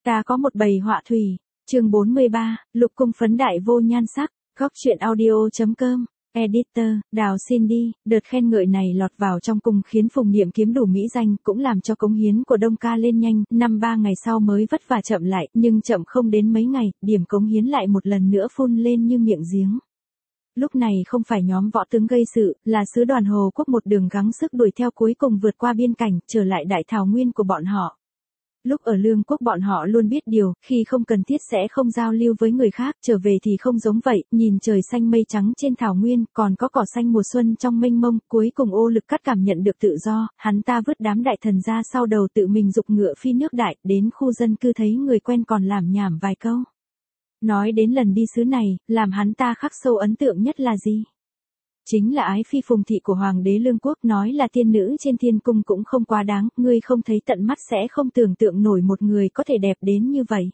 Ta có một bầy họa thủy. Chương 43, Lục cung phấn đại vô nhan sắc. Góc truyện audio.com. Editor, Đào xin đi. Đợt khen ngợi này lọt vào trong cung khiến Phùng Niệm kiếm đủ mỹ danh, cũng làm cho cống hiến của Đông Ca lên nhanh, 5-3 ngày sau mới vất vả chậm lại, nhưng chậm không đến mấy ngày, điểm cống hiến lại một lần nữa phun lên như miệng giếng. Lúc này không phải nhóm võ tướng gây sự, là sứ đoàn Hồ Quốc một đường gắng sức đuổi theo, cuối cùng vượt qua biên cảnh, trở lại đại thảo nguyên của bọn họ. Lúc ở Lương Quốc bọn họ luôn biết điều, khi không cần thiết sẽ không giao lưu với người khác, trở về thì không giống vậy, nhìn trời xanh mây trắng trên thảo nguyên, còn có cỏ xanh mùa xuân trong mênh mông, cuối cùng Ô Lực Cát cảm nhận được tự do, hắn ta vứt đám đại thần ra sau đầu, tự mình giục ngựa phi nước đại, đến khu dân cư thấy người quen còn làm nhảm vài câu. Nói đến lần đi xứ này, làm hắn ta khắc sâu ấn tượng nhất là gì? Chính là ái phi Phùng thị của Hoàng đế Lương Quốc, nói là tiên nữ trên thiên cung cũng không quá đáng, ngươi không thấy tận mắt sẽ không tưởng tượng nổi một người có thể đẹp đến như vậy.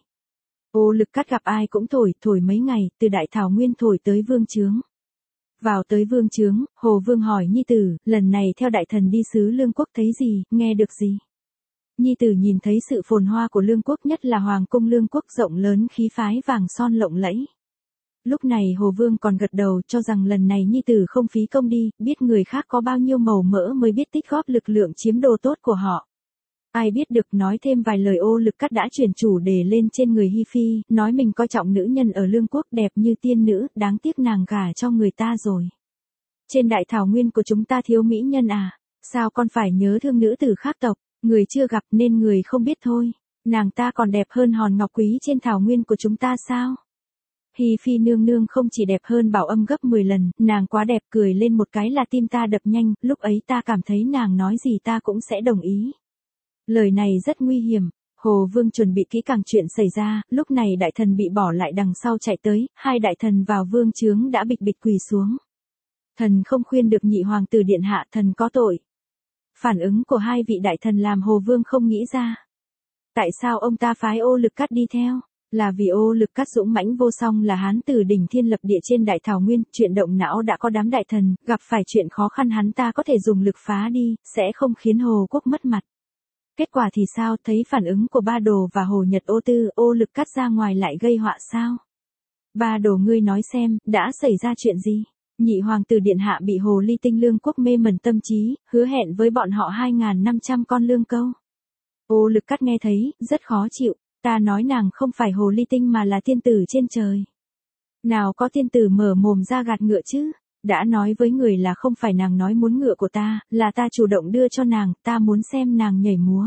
Ô Lực Cát gặp ai cũng thổi mấy ngày, từ đại thảo nguyên thổi tới vương trướng. Vào tới vương trướng, Hồ Vương hỏi nhi tử, lần này theo đại thần đi xứ Lương Quốc thấy gì, nghe được gì? Nhi tử nhìn thấy sự phồn hoa của Lương Quốc, nhất là Hoàng cung Lương Quốc rộng lớn khí phái vàng son lộng lẫy. Lúc này Hồ Vương còn gật đầu, cho rằng lần này nhi tử không phí công đi, biết người khác có bao nhiêu màu mỡ mới biết tích góp lực lượng chiếm đồ tốt của họ. Ai biết được, nói thêm vài lời. Ô Lực Cát đã chuyển chủ đề lên trên người Hi Phi, nói mình coi trọng nữ nhân ở Lương Quốc, đẹp như tiên nữ, đáng tiếc nàng gả cho người ta rồi. Trên đại thảo nguyên của chúng ta thiếu mỹ nhân à, sao con phải nhớ thương nữ tử khác tộc, người chưa gặp nên người không biết thôi, nàng ta còn đẹp hơn hòn ngọc quý trên thảo nguyên của chúng ta sao? Hi Phi nương nương không chỉ đẹp hơn Bảo Âm gấp 10 lần, nàng quá đẹp, cười lên một cái là tim ta đập nhanh, lúc ấy ta cảm thấy nàng nói gì ta cũng sẽ đồng ý. Lời này rất nguy hiểm, Hồ Vương chuẩn bị kỹ càng chuyện xảy ra, lúc này đại thần bị bỏ lại đằng sau chạy tới, hai đại thần vào vương trướng đã bịch bịch quỳ xuống. Thần không khuyên được nhị hoàng tử điện hạ, thần có tội. Phản ứng của hai vị đại thần làm Hồ Vương không nghĩ ra. Tại sao ông ta phái Ô Lực Cát đi theo? Là vì Ô Lực Cát dũng mãnh vô song, là hán tử đỉnh thiên lập địa trên đại thảo nguyên, chuyện động não đã có đám đại thần, gặp phải chuyện khó khăn hắn ta có thể dùng lực phá đi, sẽ không khiến Hồ Quốc mất mặt. Kết quả thì sao, thấy phản ứng của Ba Đồ và Hồ Nhật Ô Tư, Ô Lực Cát ra ngoài lại gây họa sao? Ba Đồ, ngươi nói xem, đã xảy ra chuyện gì? Nhị hoàng tử điện hạ bị hồ ly tinh Lương Quốc mê mẩn tâm trí, hứa hẹn với bọn họ 2.500 con lương câu. Ô Lực Cát nghe thấy, rất khó chịu. Ta nói nàng không phải hồ ly tinh mà là tiên tử trên trời. Nào có tiên tử mở mồm ra gạt ngựa chứ? Đã nói với người là không phải nàng nói muốn ngựa của ta, là ta chủ động đưa cho nàng, ta muốn xem nàng nhảy múa.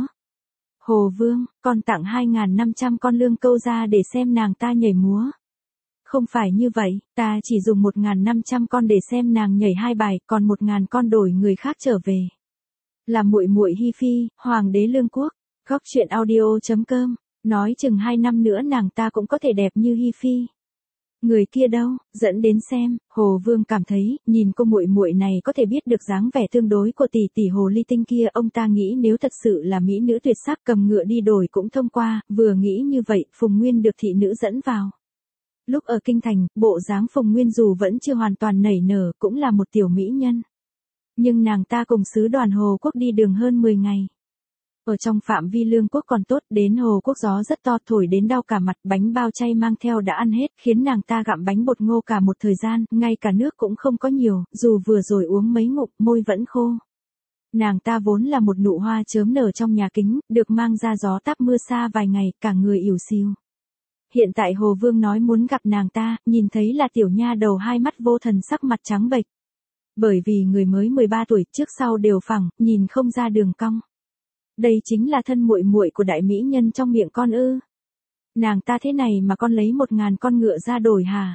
Hồ Vương, con tặng 2.500 con lương câu ra để xem nàng ta nhảy múa. Không phải như vậy, ta chỉ dùng 1.500 con để xem nàng nhảy 2 bài, còn 1.000 con đổi người khác trở về. Là muội muội Hi Phi, Hoàng đế Lương Quốc. Góc truyện audio.com. Nói chừng 2 năm nữa nàng ta cũng có thể đẹp như Hi Phi. Người kia đâu, dẫn đến xem. Hồ Vương cảm thấy, nhìn cô muội muội này có thể biết được dáng vẻ tương đối của tỷ tỷ hồ ly tinh kia, ông ta nghĩ nếu thật sự là mỹ nữ tuyệt sắc cầm ngựa đi đổi cũng thông qua, vừa nghĩ như vậy, Phùng Nguyên được thị nữ dẫn vào. Lúc ở kinh thành, bộ dáng Phùng Nguyên dù vẫn chưa hoàn toàn nảy nở, cũng là một tiểu mỹ nhân. Nhưng nàng ta cùng sứ đoàn Hồ Quốc đi đường hơn 10 ngày. Ở trong phạm vi Lương Quốc còn tốt, đến Hồ Quốc gió rất to thổi đến đau cả mặt, bánh bao chay mang theo đã ăn hết, khiến nàng ta gặm bánh bột ngô cả một thời gian, ngay cả nước cũng không có nhiều, dù vừa rồi uống mấy ngụm, môi vẫn khô. Nàng ta vốn là một nụ hoa chớm nở trong nhà kính, được mang ra gió táp mưa xa vài ngày, cả người ỉu xìu. Hiện tại Hồ Vương nói muốn gặp nàng ta, nhìn thấy là tiểu nha đầu hai mắt vô thần, sắc mặt trắng bệch. Bởi vì người mới 13 tuổi, trước sau đều phẳng, nhìn không ra đường cong. Đây chính là thân muội muội của đại mỹ nhân trong miệng con ư? Nàng ta thế này mà con lấy 1.000 con ngựa ra đổi hả?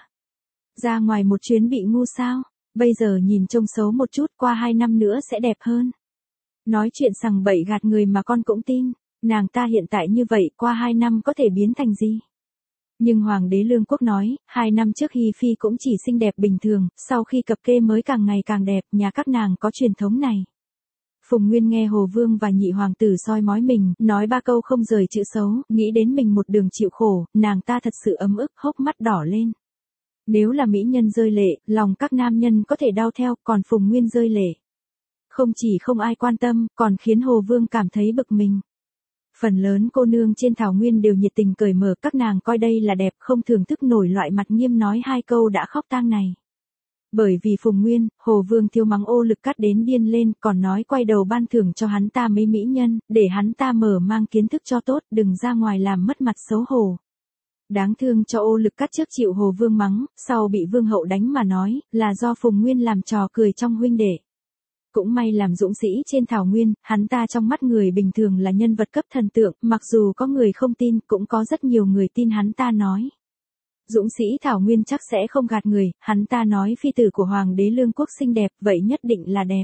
Ra ngoài một chuyến bị ngu sao? Bây giờ nhìn trông xấu một chút, qua 2 năm nữa sẽ đẹp hơn. Nói chuyện sằng bậy gạt người mà con cũng tin. Nàng ta hiện tại như vậy, qua 2 năm có thể biến thành gì? Nhưng Hoàng đế Lương Quốc nói, 2 năm trước Hi Phi cũng chỉ xinh đẹp bình thường, sau khi cập kê mới càng ngày càng đẹp, nhà các nàng có truyền thống này. Phùng Nguyên nghe Hồ Vương và nhị hoàng tử soi mói mình, nói 3 câu không rời chữ xấu, nghĩ đến mình một đường chịu khổ, nàng ta thật sự ấm ức, hốc mắt đỏ lên. Nếu là mỹ nhân rơi lệ, lòng các nam nhân có thể đau theo, còn Phùng Nguyên rơi lệ. Không chỉ không ai quan tâm, còn khiến Hồ Vương cảm thấy bực mình. Phần lớn cô nương trên thảo nguyên đều nhiệt tình cởi mở, các nàng coi đây là đẹp, không thưởng thức nổi loại mặt nghiêm nói hai câu đã khóc tang này. Bởi vì Phùng Nguyên, Hồ Vương Thiếu mắng Ô Lực Cát đến điên lên, còn nói quay đầu ban thưởng cho hắn ta mấy mỹ nhân, để hắn ta mở mang kiến thức cho tốt, đừng ra ngoài làm mất mặt xấu hổ. Đáng thương cho Ô Lực Cát trước chịu Hồ Vương mắng, sau bị Vương hậu đánh mà nói, là do Phùng Nguyên làm trò cười trong huynh đệ. Cũng may làm dũng sĩ trên thảo nguyên, hắn ta trong mắt người bình thường là nhân vật cấp thần tượng, mặc dù có người không tin, cũng có rất nhiều người tin hắn ta nói. Dũng sĩ thảo nguyên chắc sẽ không gạt người, hắn ta nói phi tử của hoàng đế Lương Quốc xinh đẹp, vậy nhất định là đẹp.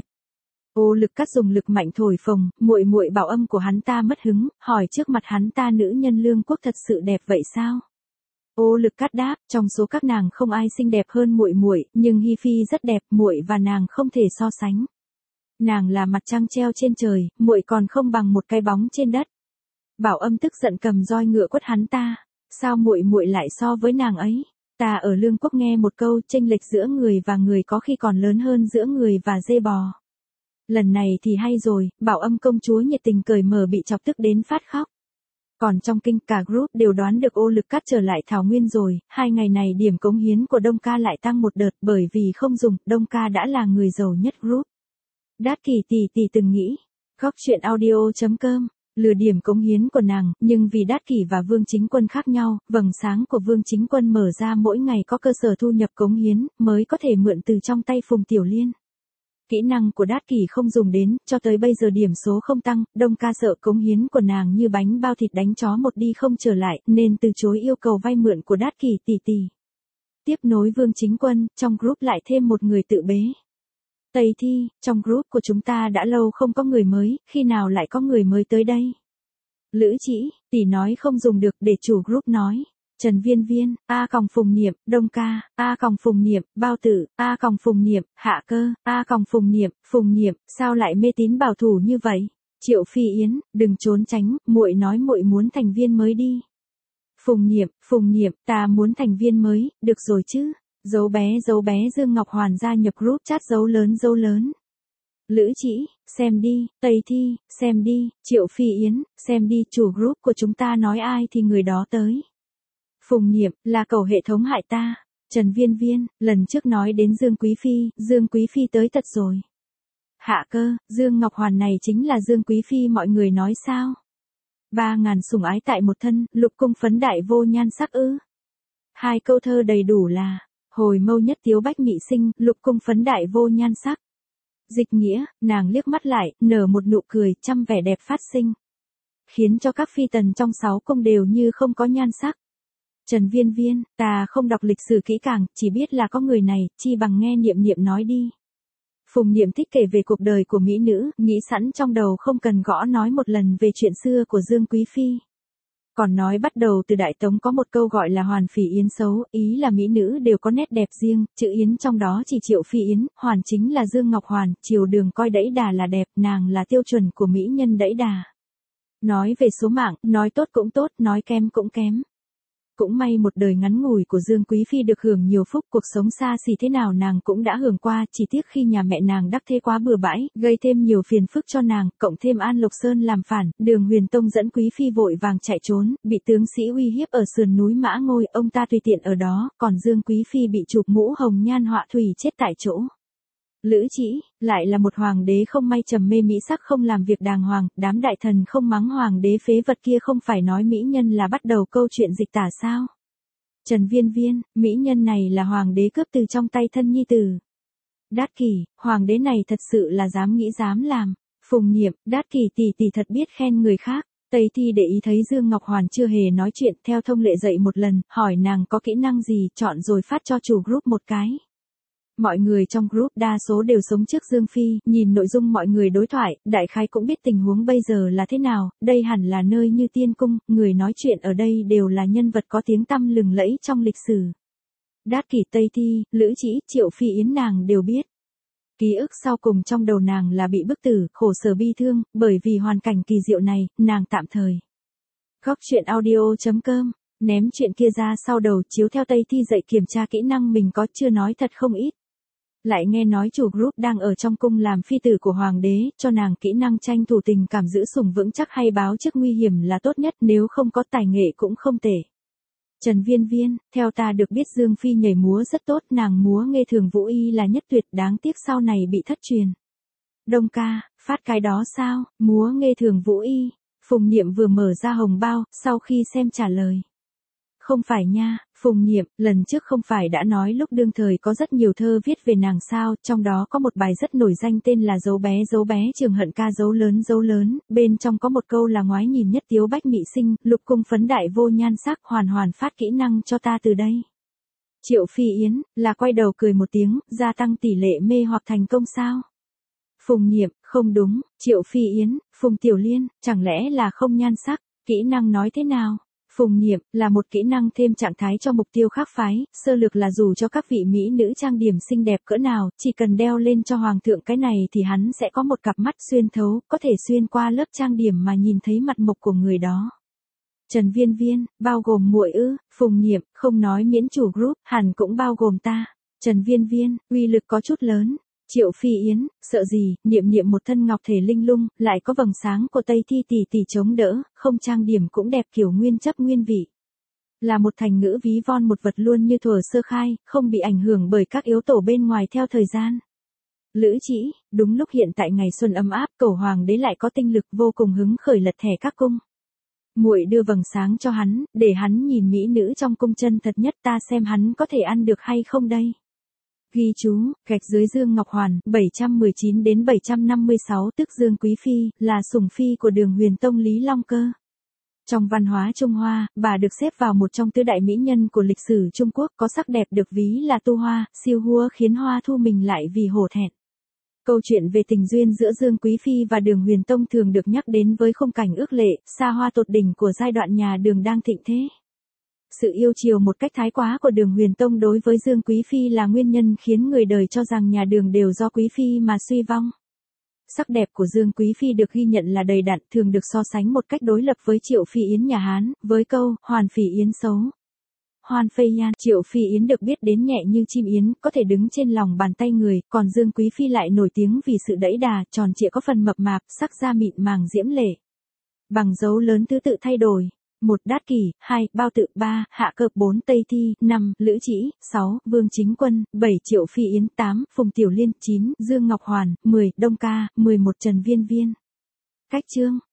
Ô Lực Cát dùng lực mạnh thổi phồng, muội muội Bảo Âm của hắn ta mất hứng, hỏi trước mặt hắn ta nữ nhân Lương Quốc thật sự đẹp vậy sao? Ô Lực Cát đáp, trong số các nàng không ai xinh đẹp hơn muội muội, nhưng Hi Phi rất đẹp, muội và nàng không thể so sánh. Nàng là mặt trăng treo trên trời, muội còn không bằng một cái bóng trên đất. Bảo Âm tức giận cầm roi ngựa quất hắn ta, sao muội muội lại so với nàng ấy? Ta ở Lương Quốc nghe một câu, chênh lệch giữa người và người có khi còn lớn hơn giữa người và dê bò. Lần này thì hay rồi, Bảo Âm công chúa nhiệt tình cởi mở bị chọc tức đến phát khóc. Còn trong kinh cả group đều đoán được Ô Lực Cát trở lại thảo nguyên rồi, 2 ngày này điểm cống hiến của Đông Ca lại tăng một đợt bởi vì không dùng, Đông Ca đã là người giàu nhất group. Đát Kỷ tỷ từng nghĩ, góc chuyện audio.com, lừa điểm cống hiến của nàng, nhưng vì Đát Kỷ và Vương Chính Quân khác nhau, vầng sáng của Vương Chính Quân mở ra mỗi ngày có cơ sở thu nhập cống hiến, mới có thể mượn từ trong tay Phùng Tiểu Liên. Kỹ năng của Đát Kỷ không dùng đến, cho tới bây giờ điểm số không tăng, Đông Ca sợ cống hiến của nàng như bánh bao thịt đánh chó một đi không trở lại, nên từ chối yêu cầu vay mượn của Đát Kỷ tỷ. Tiếp nối Vương Chính Quân, trong group lại thêm một người tự bế. Tây Thi, trong group của chúng ta đã lâu không có người mới, khi nào lại có người mới tới đây? Lữ Chỉ, tỷ nói không dùng được, để chủ group nói. Trần Viên Viên, Phùng Niệm, Đông Ca, Phùng Niệm, Bao Tử, Phùng Niệm, Hạ Cơ, Phùng Niệm, sao lại mê tín bảo thủ như vậy? Triệu Phi Yến, đừng trốn tránh, muội nói muội muốn thành viên mới đi. Phùng Niệm, ta muốn thành viên mới, được rồi chứ? Dấu bé Dương Ngọc Hoàn gia nhập group chat dấu lớn. Lữ Chỉ, xem đi, Tây Thi, xem đi, Triệu Phi Yến, xem đi, chủ group của chúng ta nói ai thì người đó tới. Phùng Niệm, là cầu hệ thống hại ta. Trần Viên Viên, lần trước nói đến Dương Quý Phi tới thật rồi. Hạ Cơ, Dương Ngọc Hoàn này chính là Dương Quý Phi mọi người nói sao? 3.000 sủng ái tại một thân, lục cung phấn đại vô nhan sắc ư? 2 câu thơ đầy đủ là, hồi mâu nhất tiếu bách mị sinh, lục cung phấn đại vô nhan sắc. Dịch nghĩa, nàng liếc mắt lại, nở một nụ cười, trăm vẻ đẹp phát sinh. Khiến cho các phi tần trong 6 cung đều như không có nhan sắc. Trần Viên Viên, ta không đọc lịch sử kỹ càng, chỉ biết là có người này, chi bằng nghe Niệm nói đi. Phùng Niệm thích kể về cuộc đời của mỹ nữ, nghĩ sẵn trong đầu không cần gõ nói một lần về chuyện xưa của Dương Quý Phi. Còn nói bắt đầu từ Đại Tống có một câu gọi là Hoàn Phỉ Yến xấu, ý là mỹ nữ đều có nét đẹp riêng, chữ Yến trong đó chỉ Triệu Phi Yến, Hoàn chính là Dương Ngọc Hoàn, Triều Đường coi đẫy đà là đẹp, nàng là tiêu chuẩn của mỹ nhân đẫy đà. Nói về số mạng, nói tốt cũng tốt, nói kém cũng kém. Cũng may một đời ngắn ngủi của Dương Quý Phi được hưởng nhiều phúc, cuộc sống xa xỉ thế nào nàng cũng đã hưởng qua, chỉ tiếc khi nhà mẹ nàng đắc thế quá bừa bãi, gây thêm nhiều phiền phức cho nàng, cộng thêm An Lộc Sơn làm phản, Đường Huyền Tông dẫn Quý Phi vội vàng chạy trốn, bị tướng sĩ uy hiếp ở sườn núi Mã Ngôi, ông ta tùy tiện ở đó, còn Dương Quý Phi bị chụp mũ hồng nhan họa thủy chết tại chỗ. Lữ Chỉ, lại là một hoàng đế không may trầm mê mỹ sắc không làm việc đàng hoàng, đám đại thần không mắng hoàng đế phế vật kia không phải nói mỹ nhân là bắt đầu câu chuyện dịch tả sao? Trần Viên Viên, mỹ nhân này là hoàng đế cướp từ trong tay thân nhi tử. Đát Kỷ, hoàng đế này thật sự là dám nghĩ dám làm. Phùng Niệm, Đát Kỷ tỷ thật biết khen người khác. Tây Thi để ý thấy Dương Ngọc Hoàn chưa hề nói chuyện, theo thông lệ dậy một lần, hỏi nàng có kỹ năng gì, chọn rồi phát cho chủ group một cái. Mọi người trong group đa số đều sống trước Dương Phi, nhìn nội dung mọi người đối thoại, đại khái cũng biết tình huống bây giờ là thế nào, đây hẳn là nơi như tiên cung, người nói chuyện ở đây đều là nhân vật có tiếng tăm lừng lẫy trong lịch sử. Đát Kỷ, Tây Thi, Lữ Chỉ, Triệu Phi Yến nàng đều biết. Ký ức sau cùng trong đầu nàng là bị bức tử, khổ sở bi thương, bởi vì hoàn cảnh kỳ diệu này, nàng tạm thời. Góc chuyện audio.com, ném chuyện kia ra sau đầu chiếu theo Tây Thi dạy kiểm tra kỹ năng mình có chưa nói thật không ít. lại nghe nói chủ group đang ở trong cung làm phi tử của hoàng đế, cho nàng kỹ năng tranh thủ tình cảm giữ sủng vững chắc hay báo trước nguy hiểm là tốt nhất, nếu không có tài nghệ cũng không tệ. Trần Viên Viên, theo ta được biết Dương Phi nhảy múa rất tốt, nàng múa Nghê Thường Vũ Y là nhất tuyệt, đáng tiếc sau này bị thất truyền. Đông ca, phát cái đó sao, múa Nghê Thường Vũ Y. Phùng Niệm vừa mở ra hồng bao, sau khi xem trả lời. Không phải nha, Phùng Niệm, lần trước không phải đã nói lúc đương thời có rất nhiều thơ viết về nàng sao, trong đó có một bài rất nổi danh tên là Dấu bé Trường Hận ca dấu lớn, bên trong có một câu là ngoái nhìn nhất tiếu bách mị sinh, lục cung phấn đại vô nhan sắc, hoàn phát kỹ năng cho ta từ đây. Triệu Phi Yến, là quay đầu cười một tiếng, gia tăng tỷ lệ mê hoặc thành công sao? Phùng Niệm, không đúng, Triệu Phi Yến, Phùng Tiểu Liên, chẳng lẽ là không nhan sắc, kỹ năng nói thế nào? Phùng Niệm, là một kỹ năng thêm trạng thái cho mục tiêu khác phái, sơ lược là dù cho các vị mỹ nữ trang điểm xinh đẹp cỡ nào, chỉ cần đeo lên cho hoàng thượng cái này thì hắn sẽ có một cặp mắt xuyên thấu, có thể xuyên qua lớp trang điểm mà nhìn thấy mặt mộc của người đó. Trần Viên Viên, bao gồm muội ư? Phùng Niệm, không nói miễn chủ group, hẳn cũng bao gồm ta. Trần Viên Viên, uy lực có chút lớn. Triệu Phi Yến, sợ gì, Niệm một thân ngọc thể linh lung, lại có vầng sáng của Tây Thi tỷ chống đỡ, không trang điểm cũng đẹp kiểu nguyên chấp nguyên vị. Là một thành ngữ ví von một vật luôn như thuở sơ khai, không bị ảnh hưởng bởi các yếu tố bên ngoài theo thời gian. Lữ Chỉ, đúng lúc hiện tại ngày xuân ấm áp, Cẩu hoàng đế lại có tinh lực vô cùng hứng khởi lật thẻ các cung. Muội đưa vầng sáng cho hắn, để hắn nhìn mỹ nữ trong cung chân thật nhất, ta xem hắn có thể ăn được hay không đây. Ghi chú, gạch dưới Dương Ngọc Hoàn, 719 đến 756 tức Dương Quý Phi, là sủng phi của Đường Huyền Tông Lý Long Cơ. Trong văn hóa Trung Hoa, bà được xếp vào một trong tứ đại mỹ nhân của lịch sử Trung Quốc, có sắc đẹp được ví là tu hoa, siêu hua khiến hoa thu mình lại vì hổ thẹn. Câu chuyện về tình duyên giữa Dương Quý Phi và Đường Huyền Tông thường được nhắc đến với khung cảnh ước lệ, xa hoa tột đỉnh của giai đoạn nhà Đường đang thịnh thế. Sự yêu chiều một cách thái quá của Đường Huyền Tông đối với Dương Quý Phi là nguyên nhân khiến người đời cho rằng nhà Đường đều do Quý Phi mà suy vong. Sắc đẹp của Dương Quý Phi được ghi nhận là đầy đặn, thường được so sánh một cách đối lập với Triệu Phi Yến nhà Hán, với câu, Hoàn Phỉ Yến xấu. Hoàn Phây Nhan, Triệu Phi Yến được biết đến nhẹ như chim yến, có thể đứng trên lòng bàn tay người, còn Dương Quý Phi lại nổi tiếng vì sự đẫy đà, tròn trịa có phần mập mạp, sắc da mịn màng diễm lệ. Bằng dấu lớn thứ tự thay đổi. 1. Đát Kỷ, 2. Bao Tự, 3. Hạ Cơ, 4. Tây Thi, 5. Lữ Chỉ, 6. Vương Chính Quân, 7. Triệu Phi Yến, 8. Phùng Tiểu Liên, 9. Dương Ngọc Hoàn, 10. Đông Ca, 11. Trần Viên Viên. Cách chương